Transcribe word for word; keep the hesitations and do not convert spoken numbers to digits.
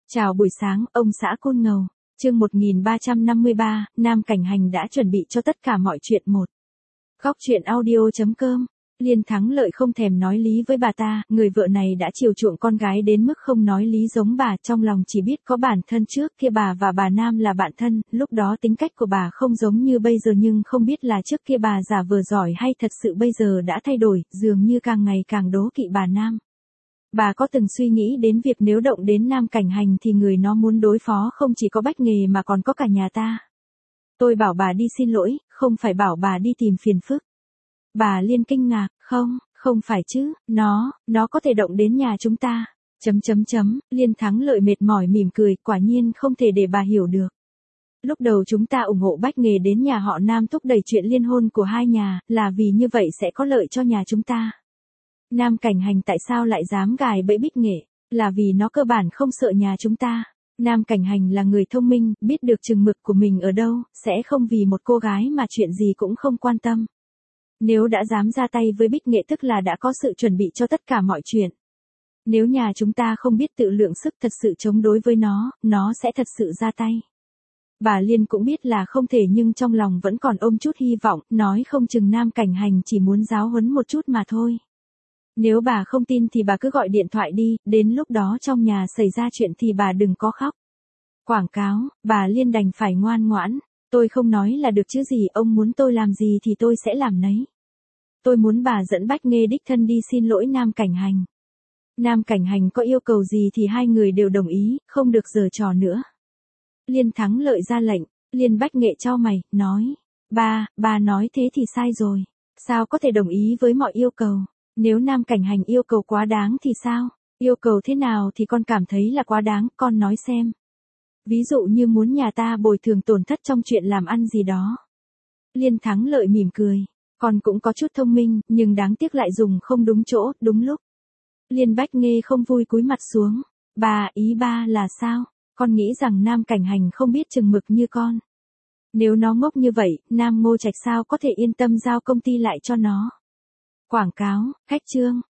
Chào buổi sáng, ông xã Côn Ngầu. Chương một nghìn ba trăm năm mươi ba, Nam Cảnh Hành đã chuẩn bị cho tất cả mọi chuyện một. Góc truyện audio chấm com. Liên Thắng Lợi không thèm nói lý với bà ta, người vợ này đã chiều chuộng con gái đến mức không nói lý giống bà, trong lòng chỉ biết có bản thân trước kia bà và bà Nam là bạn thân, lúc đó tính cách của bà không giống như bây giờ nhưng không biết là trước kia bà giả vờ giỏi hay thật sự bây giờ đã thay đổi, dường như càng ngày càng đố kỵ bà Nam. Bà có từng suy nghĩ đến việc nếu động đến Nam Cảnh Hành thì người nó muốn đối phó không chỉ có Bách Nghề mà còn có cả nhà ta. Tôi bảo bà đi xin lỗi, không phải bảo bà đi tìm phiền phức. Bà Liên kinh ngạc, không, không phải chứ, nó, nó có thể động đến nhà chúng ta. Chấm chấm chấm, Liên Thắng Lợi mệt mỏi mỉm cười, quả nhiên không thể để bà hiểu được. Lúc đầu chúng ta ủng hộ Bách Nghề đến nhà họ Nam thúc đẩy chuyện liên hôn của hai nhà, là vì như vậy sẽ có lợi cho nhà chúng ta. Nam Cảnh Hành tại sao lại dám gài bẫy Bích Nghệ, là vì nó cơ bản không sợ nhà chúng ta. Nam Cảnh Hành là người thông minh, biết được chừng mực của mình ở đâu, sẽ không vì một cô gái mà chuyện gì cũng không quan tâm. Nếu đã dám ra tay với Bích Nghệ tức là đã có sự chuẩn bị cho tất cả mọi chuyện. Nếu nhà chúng ta không biết tự lượng sức thật sự chống đối với nó, nó sẽ thật sự ra tay. Bà Liên cũng biết là không thể nhưng trong lòng vẫn còn ôm chút hy vọng, nói không chừng Nam Cảnh Hành chỉ muốn giáo huấn một chút mà thôi. Nếu bà không tin thì bà cứ gọi điện thoại đi, đến lúc đó trong nhà xảy ra chuyện thì bà đừng có khóc. Quảng cáo, bà Liên đành phải ngoan ngoãn, tôi không nói là được chứ gì, ông muốn tôi làm gì thì tôi sẽ làm nấy. Tôi muốn bà dẫn Bách Nghê đích thân đi xin lỗi Nam Cảnh Hành. Nam Cảnh Hành có yêu cầu gì thì hai người đều đồng ý, không được giở trò nữa. Liên Thắng Lợi ra lệnh, Liên Bách Nghệ chau mày, nói, ba, bà nói thế thì sai rồi, sao có thể đồng ý với mọi yêu cầu. Nếu Nam Cảnh Hành yêu cầu quá đáng thì sao? Yêu cầu thế nào thì con cảm thấy là quá đáng, con nói xem. Ví dụ như muốn nhà ta bồi thường tổn thất trong chuyện làm ăn gì đó. Liên Thắng Lợi mỉm cười. Con cũng có chút thông minh, nhưng đáng tiếc lại dùng không đúng chỗ, đúng lúc. Liên Bách Nghê không vui cúi mặt xuống. Bà, ý ba là sao? Con nghĩ rằng Nam Cảnh Hành không biết chừng mực như con. Nếu nó ngốc như vậy, Nam Ngô Trạch sao có thể yên tâm giao công ty lại cho nó? Quảng cáo, khách trương,